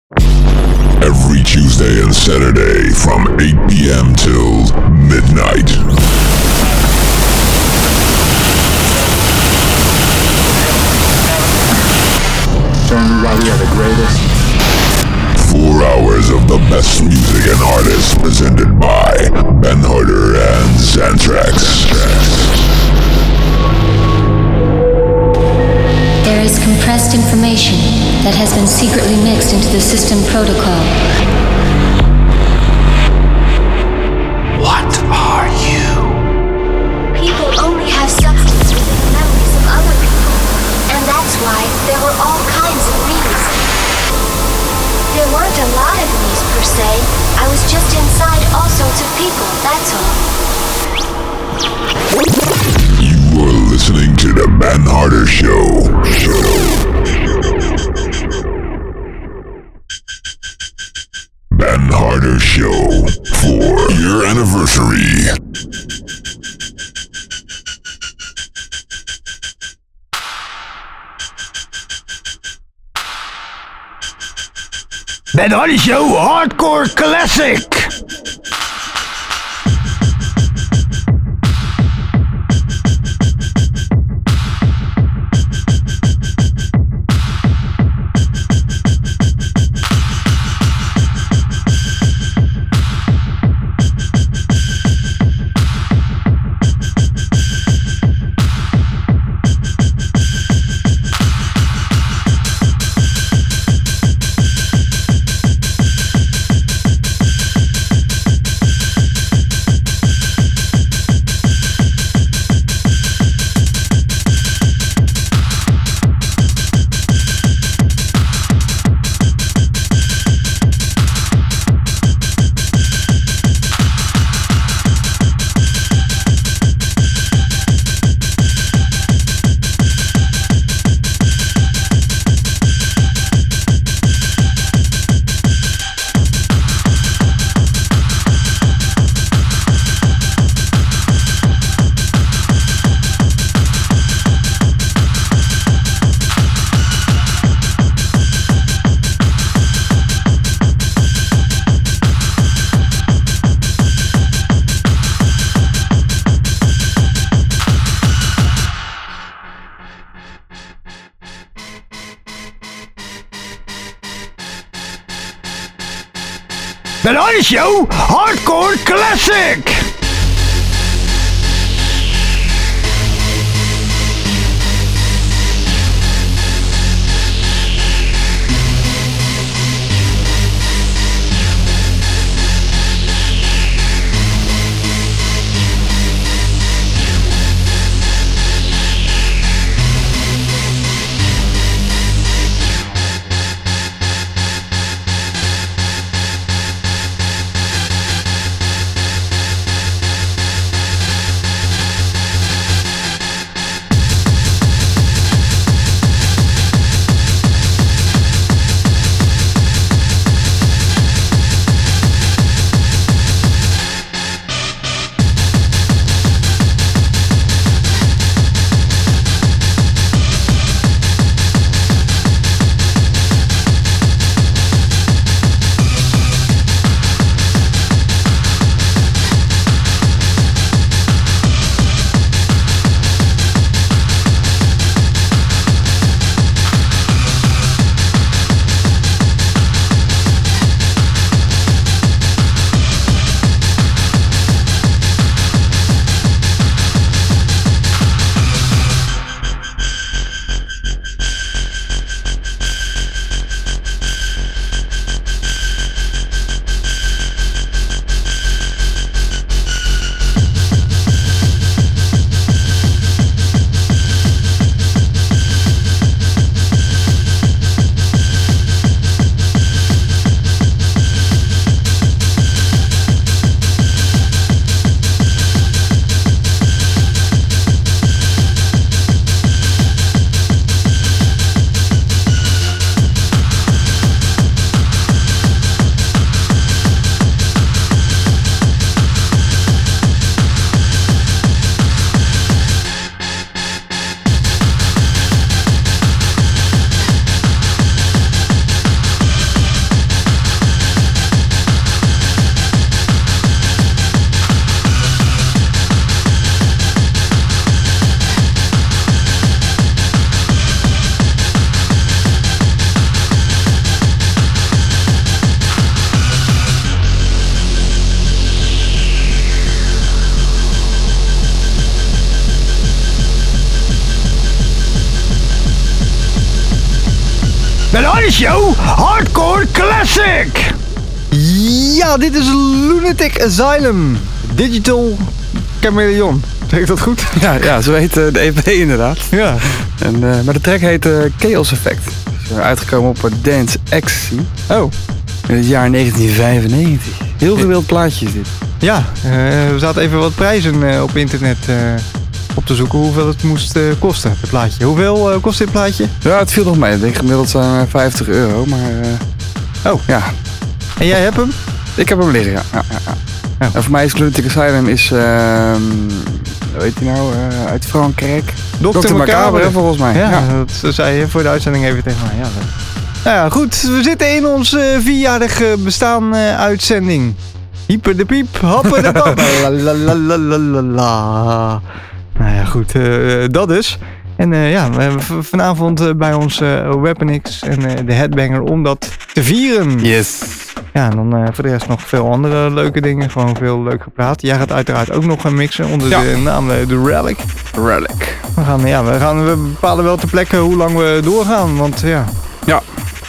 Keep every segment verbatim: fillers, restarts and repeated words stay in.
Every Tuesday and Saturday from eight p.m. till midnight. So everybody are the greatest. Four hours of the best music and artists presented by Ben Harder and Xantrax. There is compressed information that has been secretly mixed into the system protocol. What are you? People only have substance within memories of other people, and that's why there were all kinds of me's. There weren't a lot of me's per se. I was just inside all sorts of people, that's all. You are listening to the Ben Harder Show. Show. Ben Harder Show for your anniversary. Ben Harder Show Hardcore Classic. Ben Harder Show Hardcore Classic. Bellagio Hardcore Classic. Ja, dit is Lunatic Asylum. Digital Chameleon. Zeg ik dat goed? Ja, ja zo heet uh, de E P inderdaad. Ja. En, uh, maar de track heet uh, Chaos Effect. Dus, uh, uitgekomen op uh, Dance Ecstasy. Oh. In het jaar negentien vijfennegentig. Heel gewild plaatje is dit. Ja, uh, we zaten even wat prijzen uh, op internet uh, op te zoeken. Hoeveel het moest uh, kosten, het plaatje. Hoeveel uh, kost dit plaatje? Ja, het viel nog mee. Ik denk gemiddeld zijn uh, vijftig euro, maar... Uh, oh. Ja. En jij hebt hem? Ik heb hem liggen, ja. ja, ja, ja. Oh. En voor mij is Lunatic Asylum is... Uh, hoe heet die nou? Uh, uit Frankrijk. dokter Macabre, volgens mij. Ja, ja, dat zei je voor de uitzending even tegen mij. Ja, dat... Nou ja, goed. We zitten in ons uh, vierjarig bestaan uh, uitzending. Hyper de piep, happen de pap. La. Nou ja, goed. Uh, dat dus. En uh, ja, we hebben v- vanavond uh, bij ons uh, Weaponix en uh, de Headbanger om dat te vieren. Yes. Ja, en dan uh, voor de rest nog veel andere leuke dingen. Gewoon veel leuk gepraat. Jij gaat uiteraard ook nog gaan mixen onder ja. de naam uh, The Relic. Relic. We gaan, ja, we, gaan, we bepalen wel ter plekke hoe lang we doorgaan. Want ja... Ja.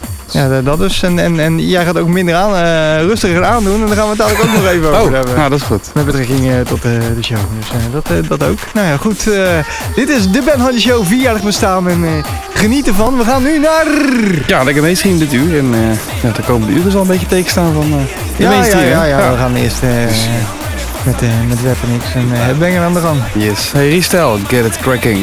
Ja, dat is. En, en, en jij gaat ook minder aan, uh, rustiger aandoen. En daar gaan we het dadelijk ook nog even over oh, hebben. Nou, dat is goed. Met betrekking uh, tot uh, de show. Dus uh, dat, uh, dat ook. Nou ja, goed. Uh, dit is de Ben Hardy Show, vierjarig bestaan. En uh, geniet ervan. We gaan nu naar... Ja, lekker meeschieten dit uur. En uh, ja, de komende uren zal een beetje tegenstaan van uh, de ja, mainstream. Ja, ja, ja, we gaan eerst uh, met, uh, met Weaponix en uh, het Banger aan de gang. Yes. Hey, Restel, get it cracking.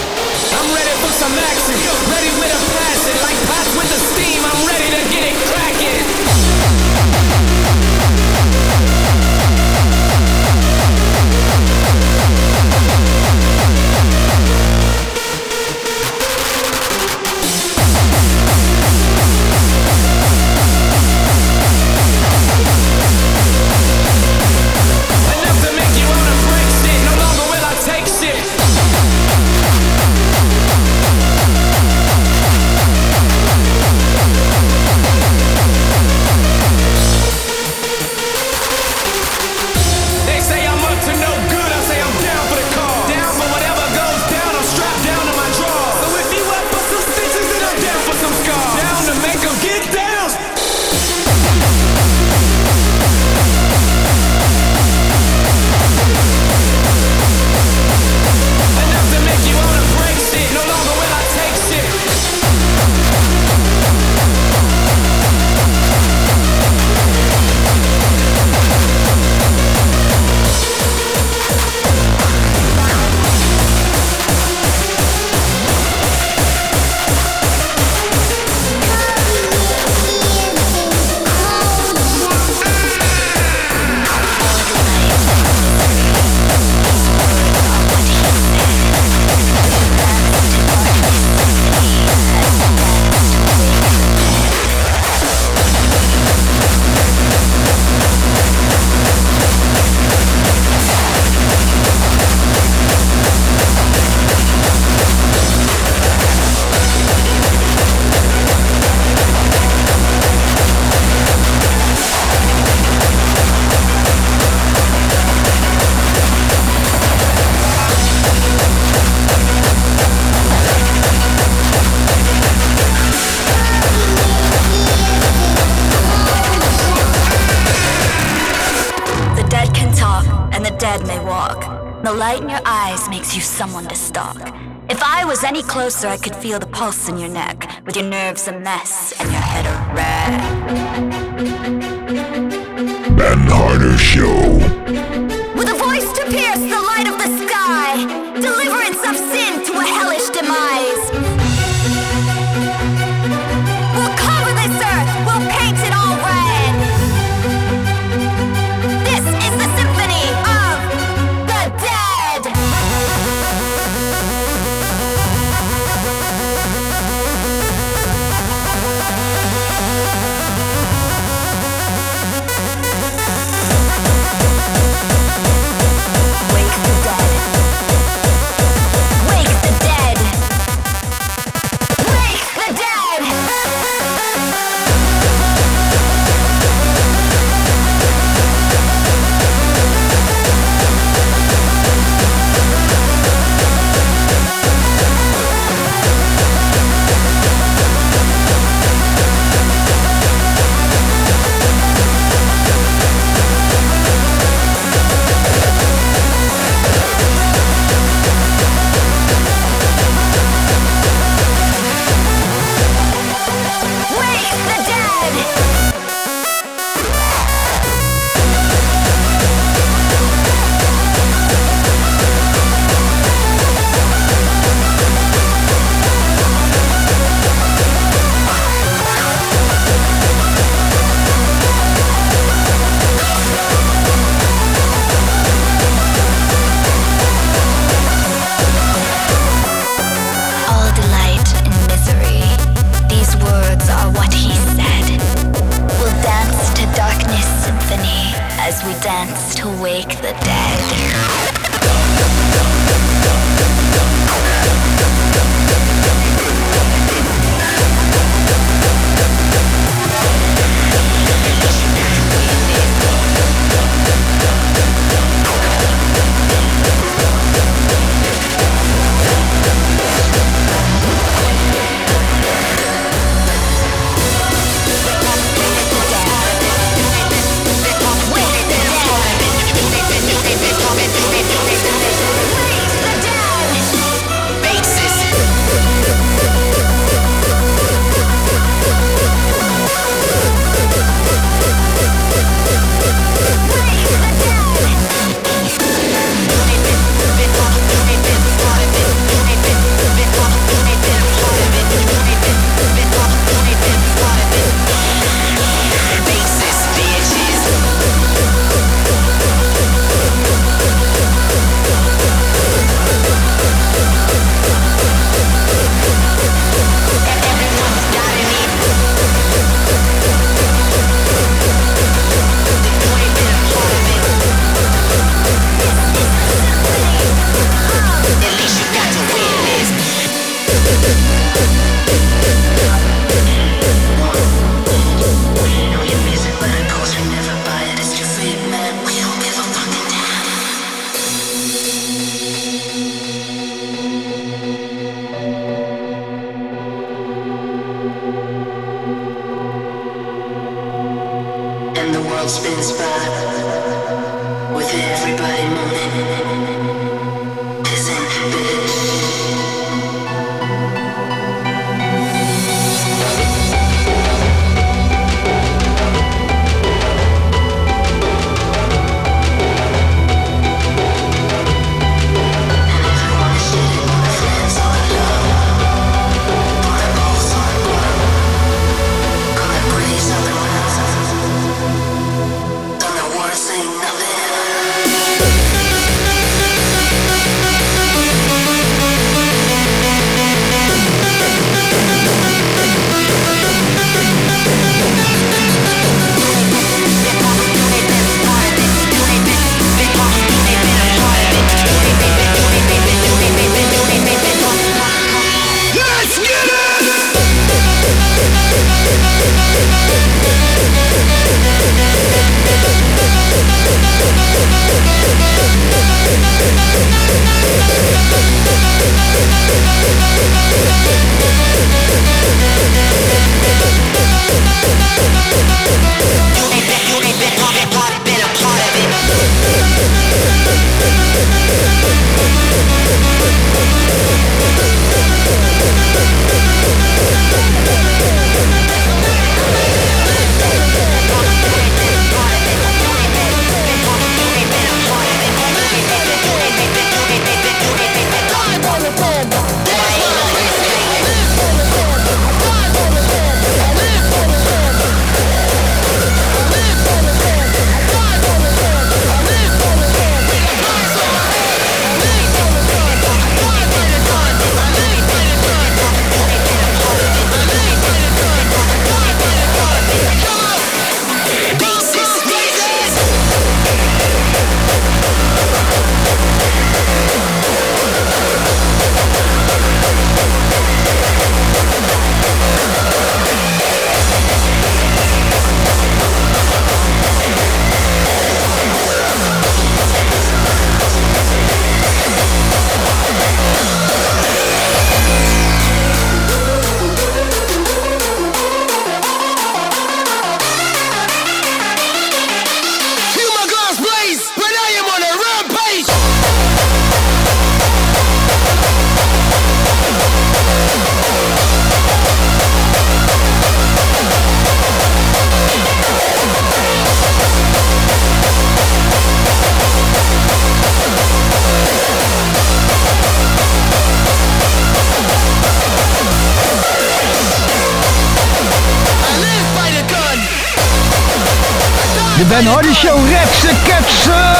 Ready with a passion, like pots with the steam. I'm ready to get it cracked. the light in your eyes makes you someone to stalk. If I was any closer, I could feel the pulse in your neck, with your nerves a mess and your head a wreck. Ben Harder Show. With a voice to pierce the light of the sky, deliverance of sin to a hellish demise. We'll cover this earth, we'll paint it all red. This is the symphony of the dead. Wake the dead. Wake the dead. Wake the dead. Wake the dead. All delight in misery. These words are what he said. We'll dance to darkness symphony as we dance to wake the dead. Wake the dead. Basis. Basis, bitches. Everyone's got me. You ain't been a part of it. At least you got to witness. We know your music, but of course we never buy it. It's your fake, man. We don't give a fucking damn. And the world spins by with everybody moaning. Pissing, bitch. And everyone is shitting on their friends all alone. Put a pulse on the world. Gonna breeze on the ground. Done the worst, ain't nothing. De Ben Hardy Show, retsen, ketsen!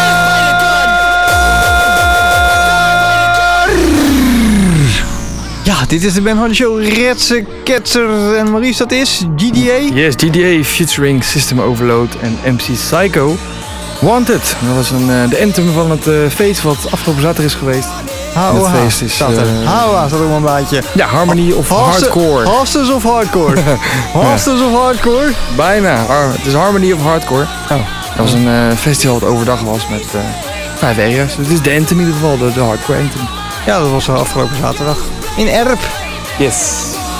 Ja, dit is de Ben Hardy Show, Retsen, Ketser en Maurice, dat is G D A? Yes, G D A featuring System Overload en M C Psycho. Wanted, dat was een, uh, de anthem van het uh, feest wat afgelopen zaterdag is geweest. H O H, feest is, staat er. Uh, H O H staat er wel een baantje. Ja, Harmony of Hostes, Hardcore. Hostes of Hardcore? Hostes of Hardcore? Bijna, het is Harmony of Hardcore. Oh. Dat was een uh, festival dat overdag was met uh, vijf areas. Het is de anthem in ieder geval, de, de Hardcore anthem. Ja, dat was afgelopen zaterdag. In Erp. Yes.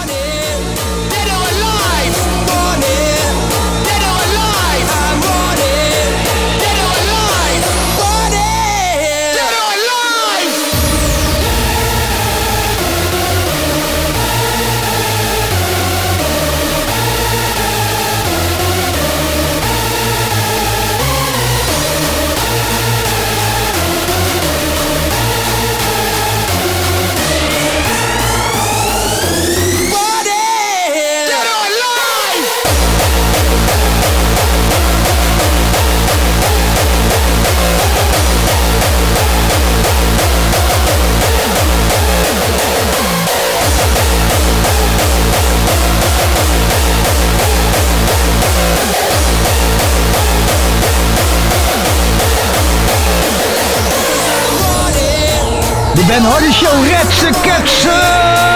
De Ben Hardy Show, retsen, ketsen!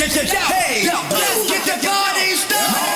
Hey, let's get the party started.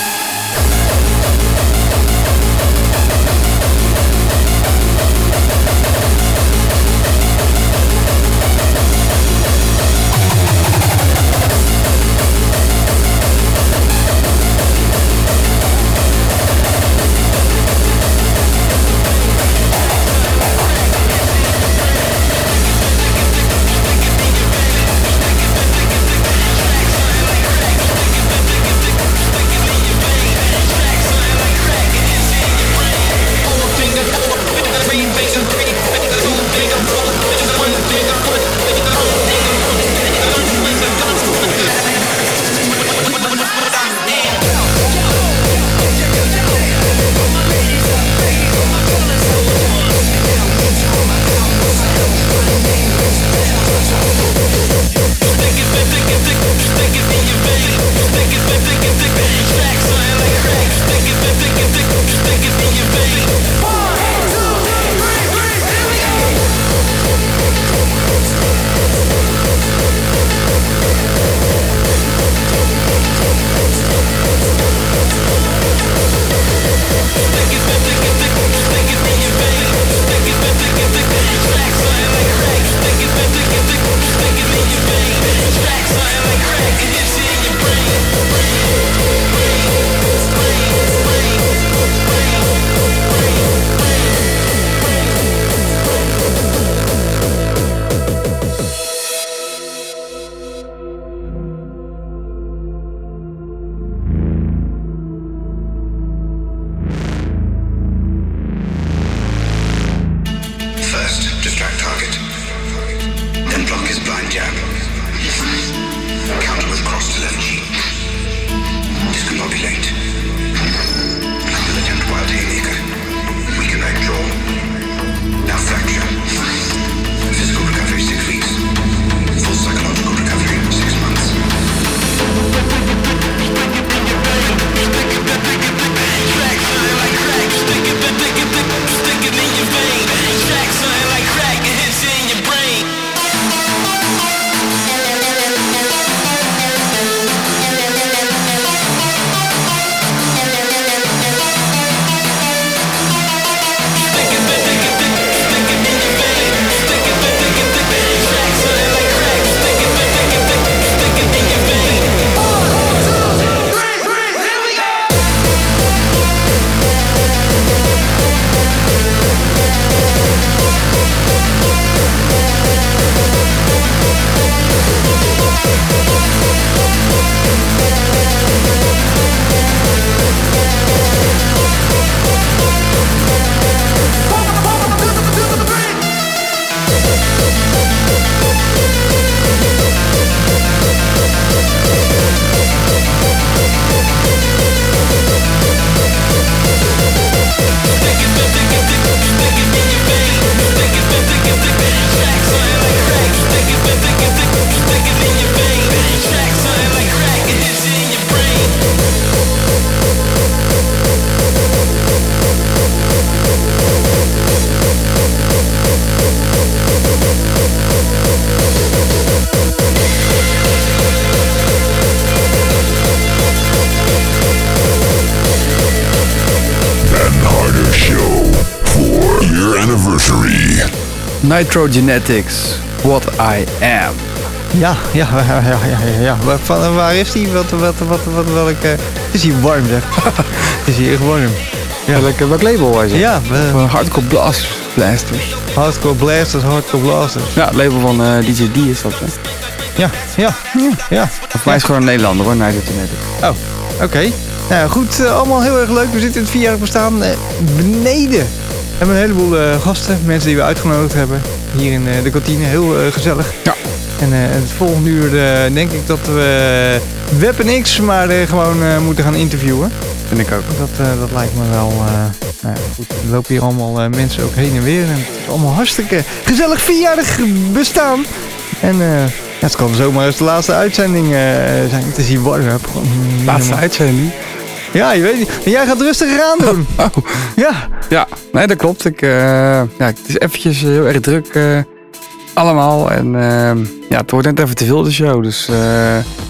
Nitro Genetics, What I Am. Ja, ja, ja, ja, ja, ja. Van, waar is die? Wat, wat, wat, wat, welke... Het is hier warm, zeg. Het is hier echt warm. Ja. Welk, welk label was het? Ja. Uh, Hardcore Blast, Blasters. Hardcore Blasters, Hardcore Blasters. Ja, het label van uh, D J D is dat, hè? Ja, ja, ja. Voor mij is gewoon een Nederlander, hoor, Nitro Genetics. Oh, oké. Okay. Nou goed, uh, allemaal heel erg leuk. We zitten in het vierjarig bestaan uh, beneden. We hebben een heleboel uh, gasten, mensen die we uitgenodigd hebben. Hier in uh, de kantine, heel uh, gezellig. Ja. En uh, het volgende uur uh, denk ik dat we uh, Weapon X maar uh, gewoon uh, moeten gaan interviewen. Vind ik ook. Dat, uh, dat lijkt me wel... Uh, nou ja, goed, er lopen hier allemaal uh, mensen ook heen en weer. En het is allemaal hartstikke gezellig vierjarig bestaan. En uh, ja, het kan zomaar eens de laatste uitzending uh, zijn. Het is hier warm. Laatste uitzending? Ja, je weet niet. En jij gaat rustiger aan doen. Oh, oh. Ja. Ja, nee, dat klopt. Ik, uh, ja, het is eventjes heel erg druk uh, allemaal. En uh, ja, het wordt net even te veel de show. Dus uh,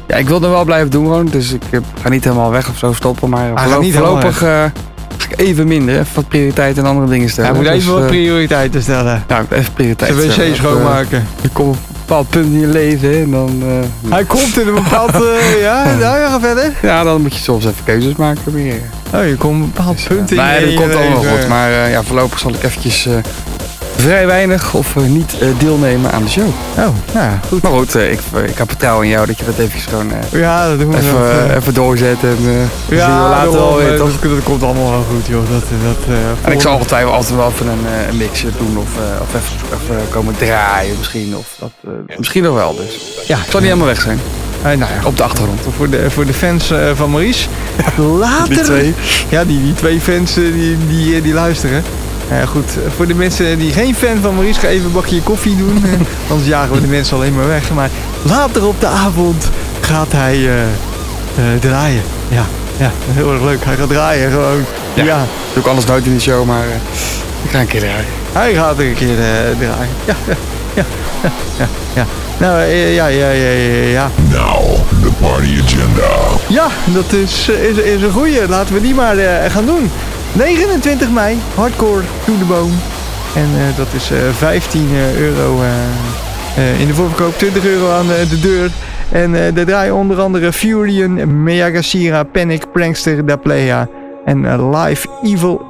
Ja, ik wil er wel blijven doen gewoon. Dus ik uh, ga niet helemaal weg of zo stoppen. Maar Hij voorlo- niet voorlopig uh, ga ik even minder. Even wat prioriteiten en andere dingen stellen. Hij moet dus, even wat uh, prioriteiten stellen. Ja, even prioriteiten De stellen. wc schoonmaken. Uh, je komt op een bepaald punt in je leven hè, en dan... Uh, Hij komt in een bepaald... Uh, ja, nou ja, ga verder. Ja, dan moet je soms even keuzes maken. Weer. Oh, je komt op een bepaald dus, punt uh, in nee, je dat komt allemaal leven. goed. Maar uh, ja, voorlopig zal ik eventjes... Uh, vrij weinig of uh, niet uh, deelnemen aan de show. Oh, nou ja, goed. Maar goed, uh, ik, uh, ik heb vertrouwen in jou dat je dat even gewoon uh, ja, dat doen we even, wel, uh, even doorzetten. En, uh, ja, zien we later daarom, wel weer, uh, toch? dat, dat komt allemaal wel goed, joh. Dat, dat, uh, En ik zal ongetwijfeld altijd wel even een, uh, een mix doen of, uh, of even, even komen draaien misschien. Of dat, uh, misschien nog wel dus. Ja, het zal niet helemaal weg zijn. Uh, nou ja, op de achtergrond. Voor de, voor de fans uh, van Maurice. Later. Die twee. Ja, die, die twee fans uh, die, die, die luisteren. Uh, goed, voor de mensen die geen fan van Maurice, ga even een bakje koffie doen. Uh, anders jagen we de mensen alleen maar weg. Maar later op de avond gaat hij uh, uh, draaien. Ja, ja, heel erg leuk. Hij gaat draaien gewoon. Ja, ja. doe ik anders nooit in de show, maar uh, ik ga een keer draaien. Hij gaat er een keer uh, draaien. Ja, ja, ja, ja, ja. Nou, uh, ja, ja, ja, ja, ja. Now, the party agenda. Ja, dat is, is, is een goeie. Laten we die maar uh, gaan doen. negenentwintig mei, Hardcore to the Bone. En uh, dat is uh, vijftien euro uh, uh, in de voorverkoop, twintig euro aan uh, de deur. En uh, daar draaien onder andere Furion, Meyagasira, Panic, Prankster, Da Playa en uh, Live Evil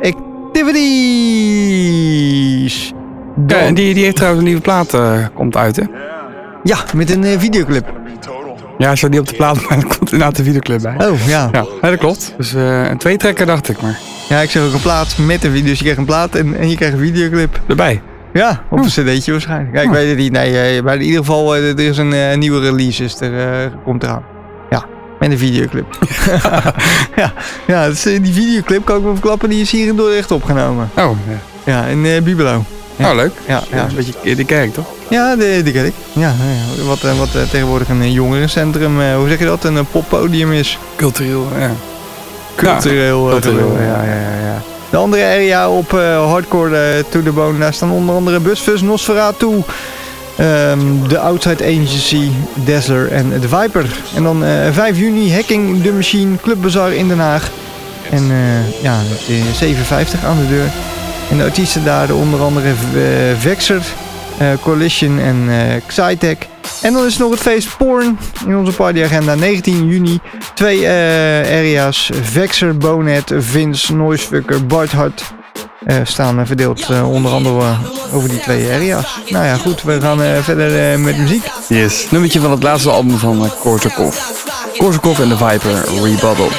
Activities. Ja, en die, die heeft trouwens een nieuwe plaat, uh, komt uit hè? Ja, met een uh, videoclip. Ja, zo niet op de plaat, maar er komt inderdaad een videoclip bij. Oh, ja. Ja, dat klopt. Dus uh, een twee-trekker dacht ik maar. Ja, ik zeg ook een plaat met een video. Dus je krijgt een plaat en, en je krijgt een videoclip. Erbij? Ja, op een cd'tje waarschijnlijk. Ja, ik oh. weet het niet. Nee, maar in ieder geval, er is een uh, nieuwe release. Dus er uh, komt eraan. Ja, met een videoclip. ja, ja dus, uh, die videoclip kan ik wel verklappen. Die is hier in Dordrecht opgenomen. Oh, ja. Ja, in uh, Bibelo. Ja. Oh, leuk. Ja, ja. Een beetje de kerk, toch? Ja, die, die ken ik. Ja, ja. Wat, uh, wat uh, tegenwoordig een jongerencentrum, uh, hoe zeg je dat? Een uh, poppodium is. Cultureel, ja. Cultureel. Ja, cultureel, ja, ja, ja, ja. De andere area op uh, Hardcore uh, to the Bone, daar staan onder andere Busfus, Nosferatu, um, The Outside Agency, Dazzler en The Viper. En dan uh, vijf juni Hacking the Machine, Club Bazaar in Den Haag. En uh, ja, zeven vijftig aan de deur. En de artiesten daar onder andere uh, Vexer, uh, Coalition en uh, Xytech. En dan is er nog het feest Porn in onze partyagenda. negentien juni. Twee uh, area's. Vexer, Bonet, Vince, Noisefucker, Bart Hart. Uh, staan uh, verdeeld uh, onder andere uh, over die twee area's. Nou ja, goed. We gaan uh, verder uh, met muziek. Yes. Nummertje van het laatste album van uh, Korsakov. Korsakov en The Viper, Rebuttal.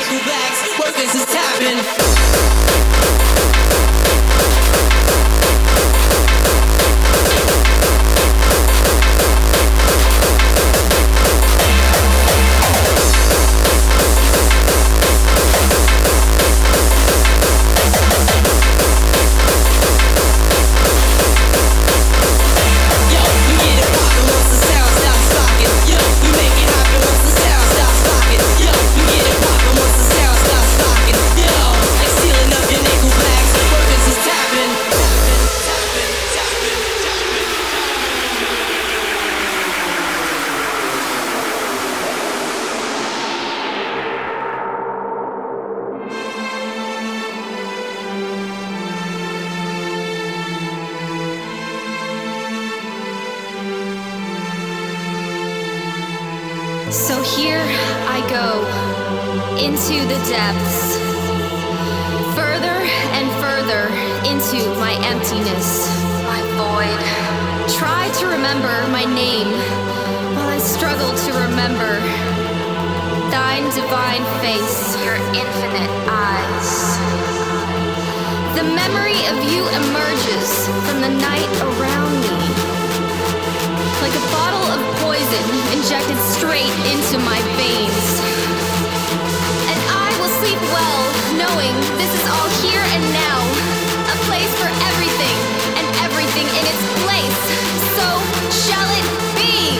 So here I go, into the depths, further and further into my emptiness, my void. Try to remember my name, while I struggle to remember thine divine face, your infinite eyes. The memory of you emerges from the night around me, like a bottle of poison injected straight into my veins. And I will sleep well, knowing this is all here and now, a place for everything and everything in its place. So shall it be.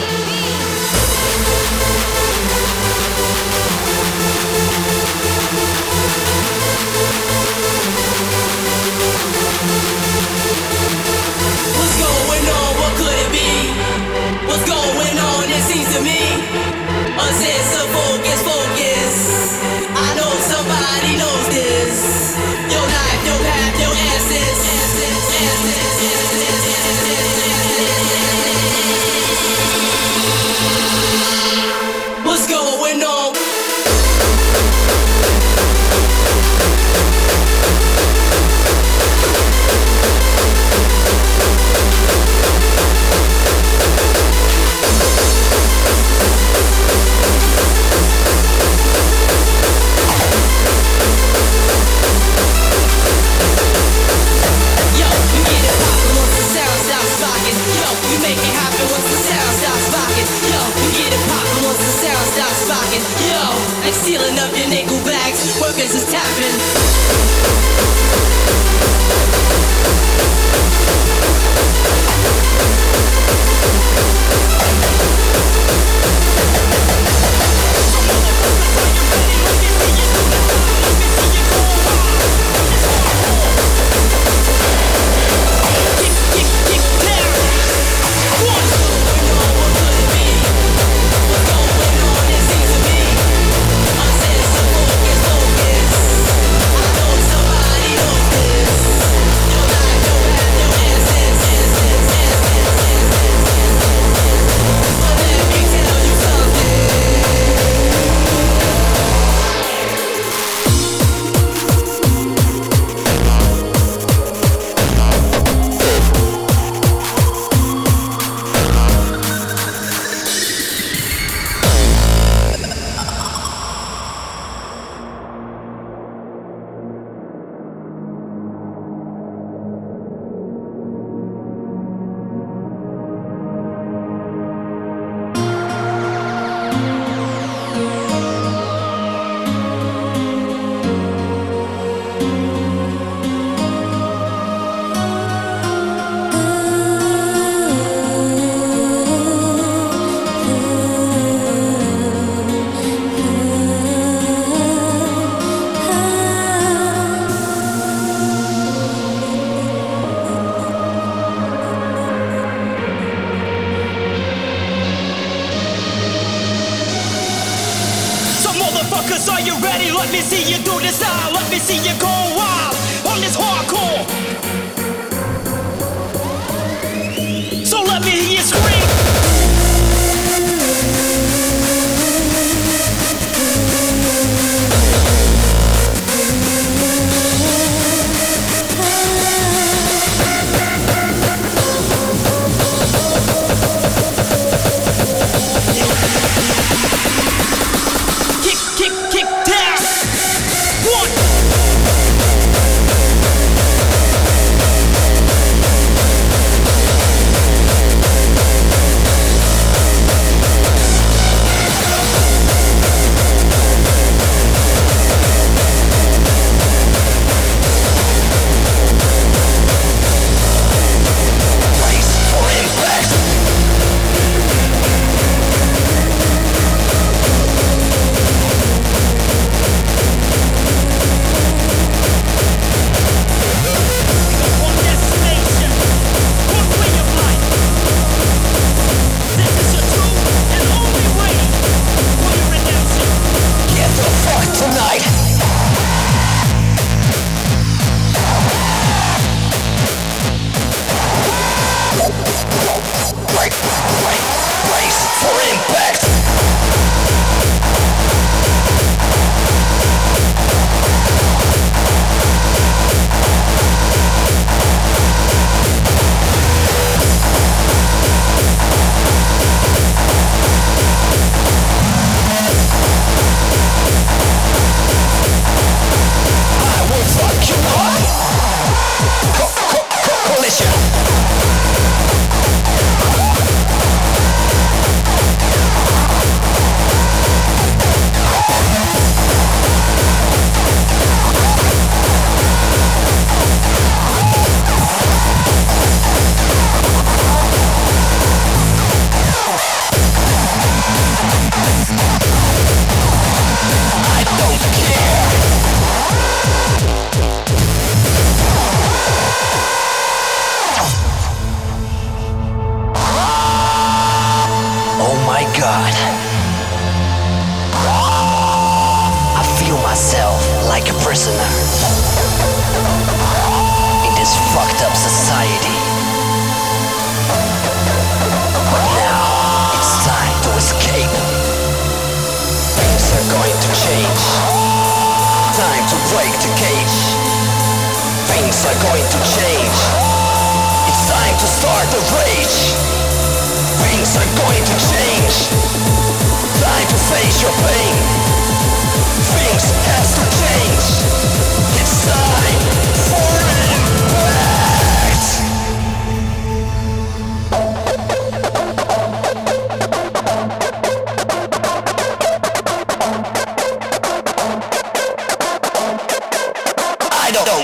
What's going on? What could it be? What's going on? It seems to me a sense of sealing up your nickel bags. Workers is tapping. Are you ready? Let me see you do this now. Let me see you go wild on this hardcore. So let me hear you scream.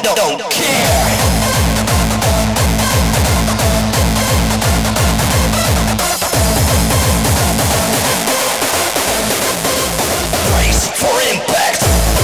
don't care. Brace for impact.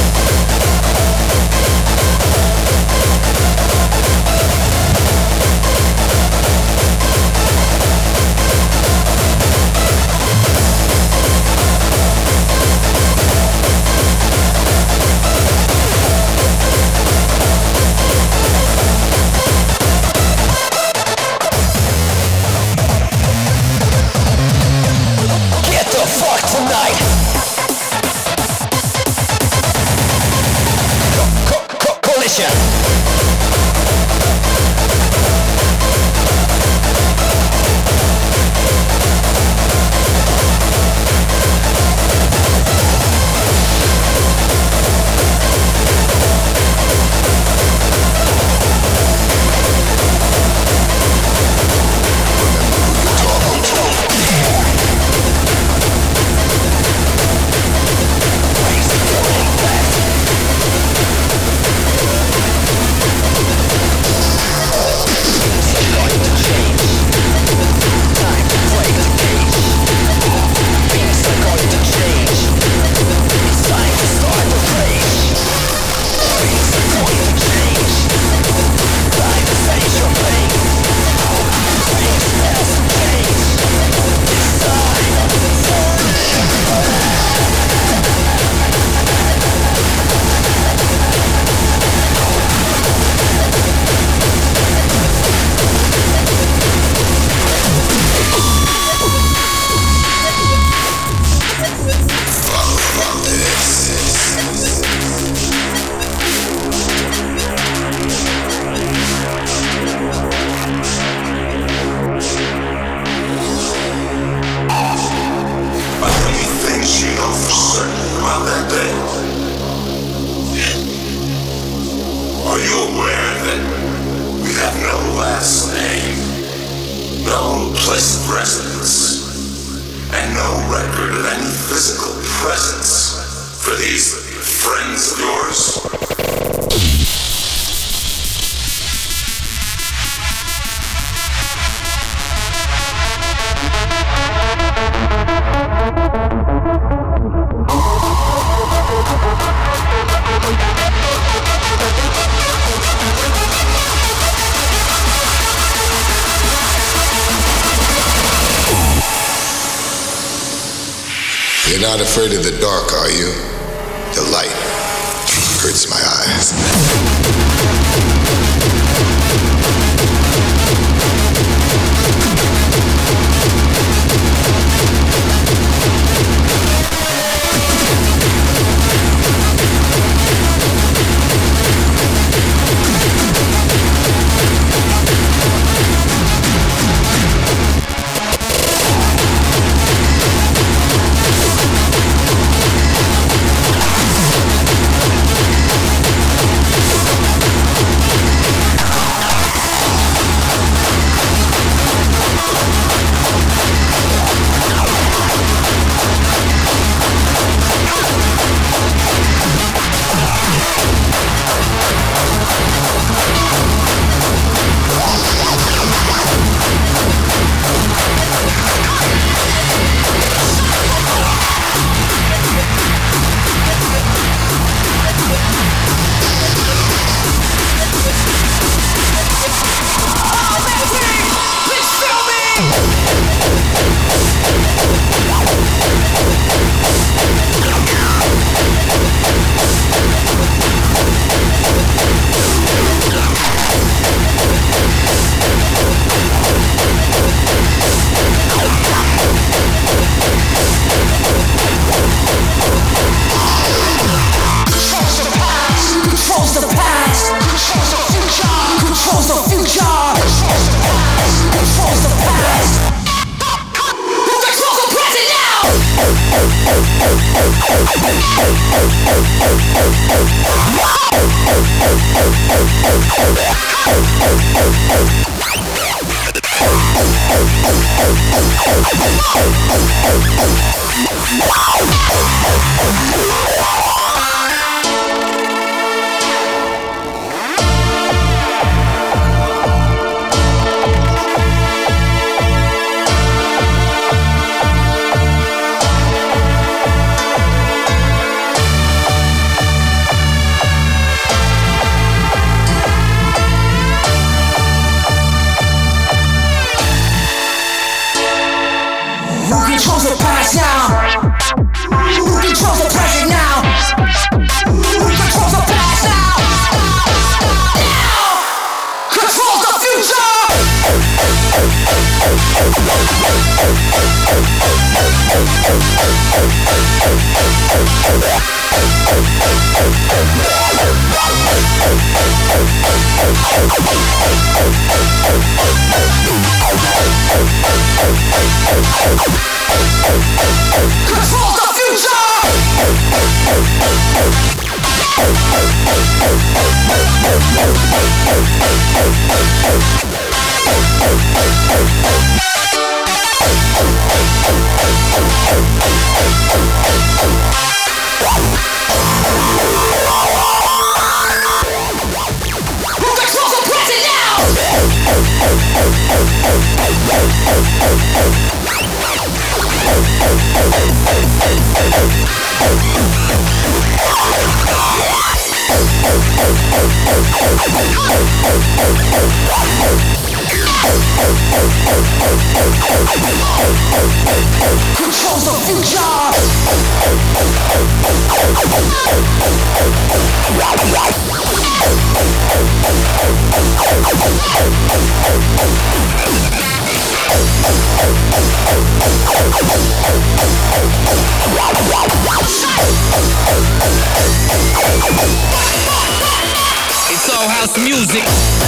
Tonight. Co- co- collision. You're not afraid of the dark, are you? The light hurts my eyes. Controls the future. It's all house music.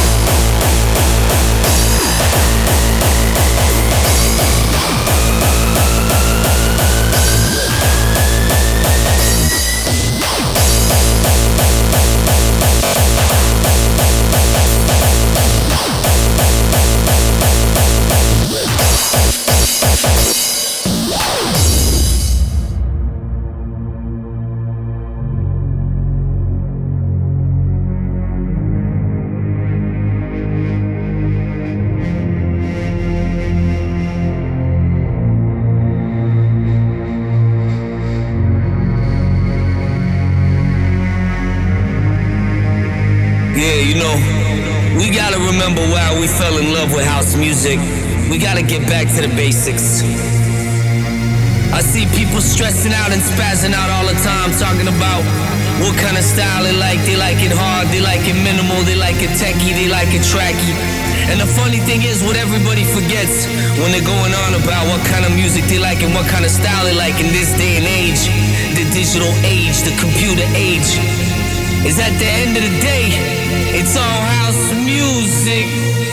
Yeah, you know, we gotta remember why we fell in love with house music. We gotta get back to the basics. I see people stressing out and spazzing out all the time, talking about what kind of style they like. They like it hard, they like it minimal, they like it techie, they like it tracky. And the funny thing is, what everybody forgets when they're going on about what kind of music they like and what kind of style they like in this day and age, the digital age, the computer age, is at the end of the day, it's all house music.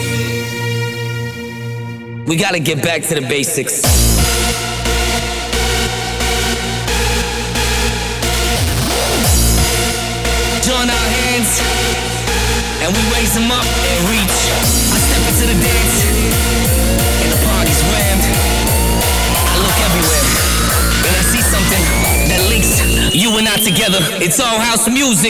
We gotta get back to the basics. Join our hands, and we raise them up and reach. I step into the dance, and the party's rammed. I look everywhere, and I see something that links you and I together. It's all house music.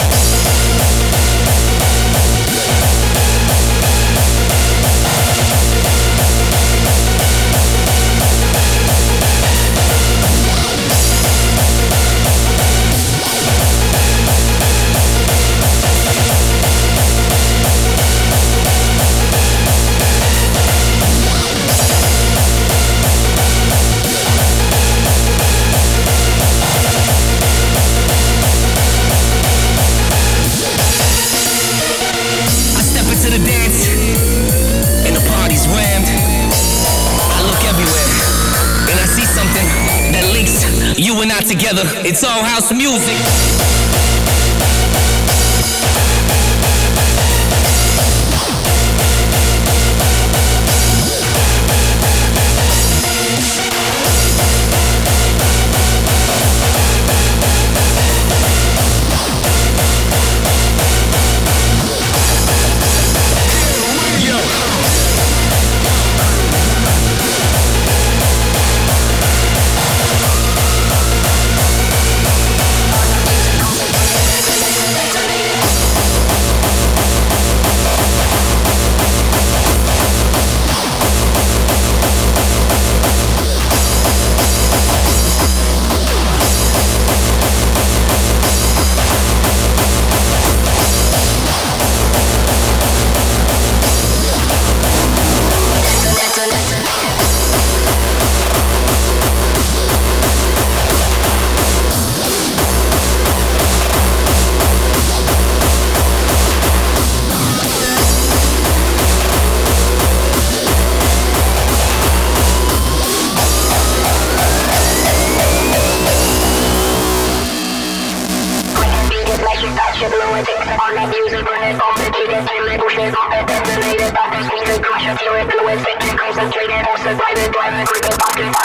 You and I together, it's all house music. Concentrated, concentrated, also by the drive,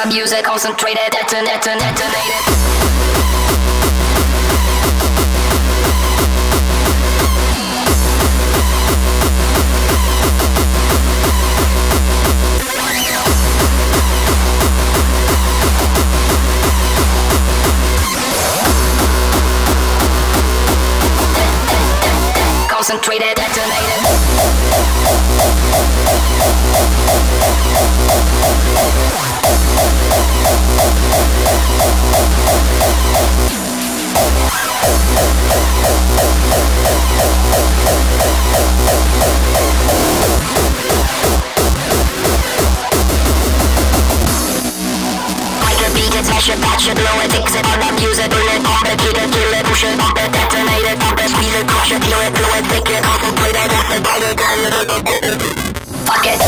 music, concentrated, deton, deton, detonated. Concentrated, detonated. Beat it, smash it, patch it, blow it, fix it, on it, use it, pull it, pop it, heat it, kill it, push it, pop it, detonate it, pop it, squeeze it, crush it, blow it, blow it, take it, concentrate it, let it, let it, let it, fuck it.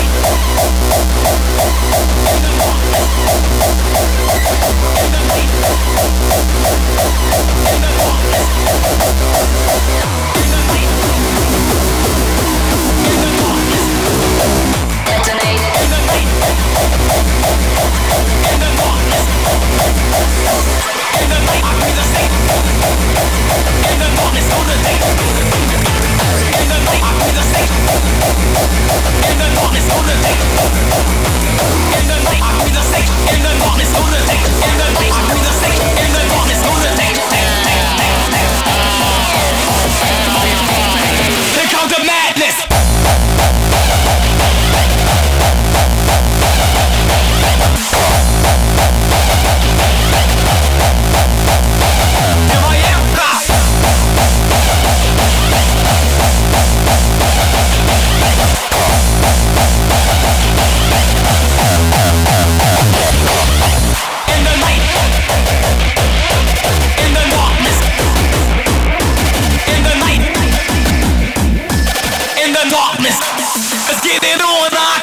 Detonated. In the darkness. In the night, I breathe a state. In the darkness, on the day. In the night, I breathe a state. In the darkness, on the day. In the night, I breathe a state. In the darkness, on the day. In the night, I breathe a state. In the darkness, on the day. Here comes the madness. Darkness. Let's get it on, rock.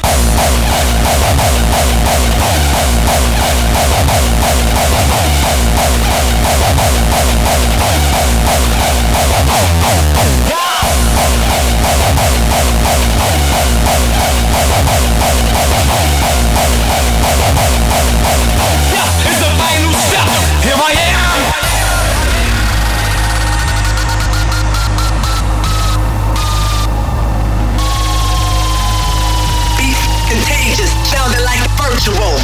Yeah, it's the final step. Here I am. Contagious, sounding like virtual.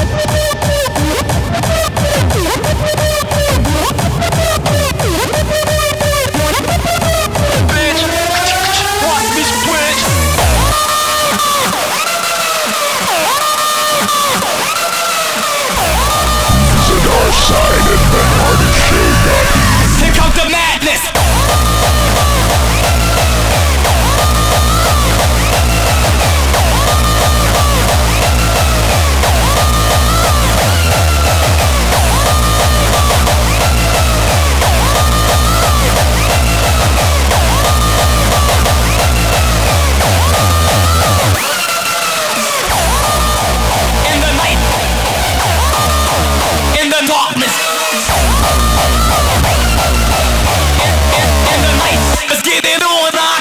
Bitch, watch me switch. Visit our site at ben hardy show dot e. Here comes the madness. Darkness. In, in, in the night, let's get it on, rock.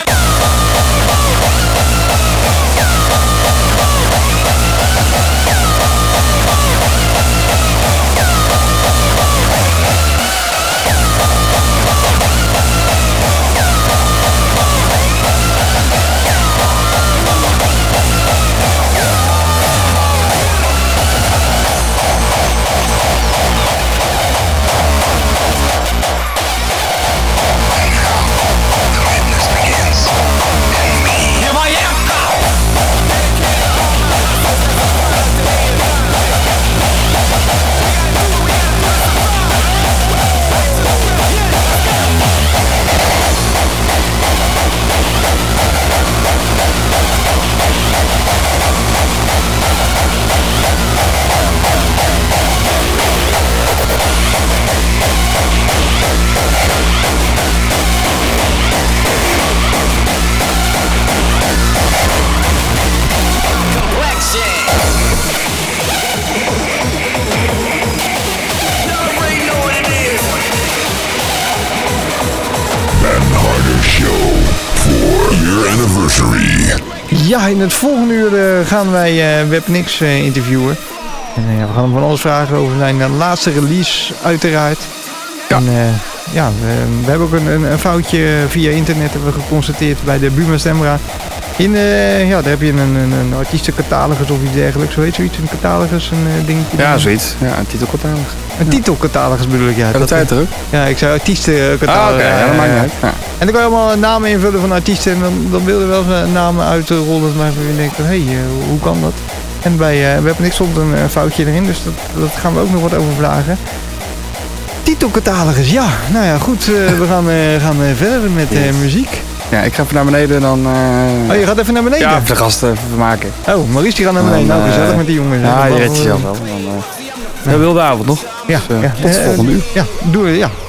Ja, in het volgende uur uh, gaan wij uh, Web Nix uh, interviewen. En uh, we gaan hem van alles vragen over zijn uh, laatste release, uiteraard. Ja. En uh, ja, we, we hebben ook een, een, een foutje via internet hebben we geconstateerd bij de Buma Stemra. In, uh, ja, daar heb je een, een, een artiestencatalogus of iets dergelijks. Zo heet zoiets, een catalogus, een uh, dingetje. Ja, zoiets. Ja, een titelcatalogus. Een ja. titelcatalogus bedoel ik, ja. Ja, dat, dat zei het ook. Ja, ik zei artiestencatalogus. Ah, oké, okay. ja, dat maakt niet uit. Ja. En dan kan je allemaal namen invullen van artiesten en dan, dan wil je wel eens namen uitrollen. Maar je denkt, hé, hey, uh, hoe kan dat? En bij uh, we hebben niks stond een uh, foutje erin, dus dat, dat gaan we ook nog wat over vragen. Titelcatalogus, ja. Nou ja, goed. Uh, we gaan, uh, gaan uh, verder met uh, muziek. Ja, ik ga even naar beneden dan... Uh... Oh, je gaat even naar beneden? Ja, even de gasten even vermaken. Oh, Maurice die gaat naar beneden. Nou, gezellig uh, met die jongens. Ja, je redt jezelf wel. Dan, uh, een wilde avond nog. Ja, dus, uh, ja. tot de volgende uur. Ja, doe, ja.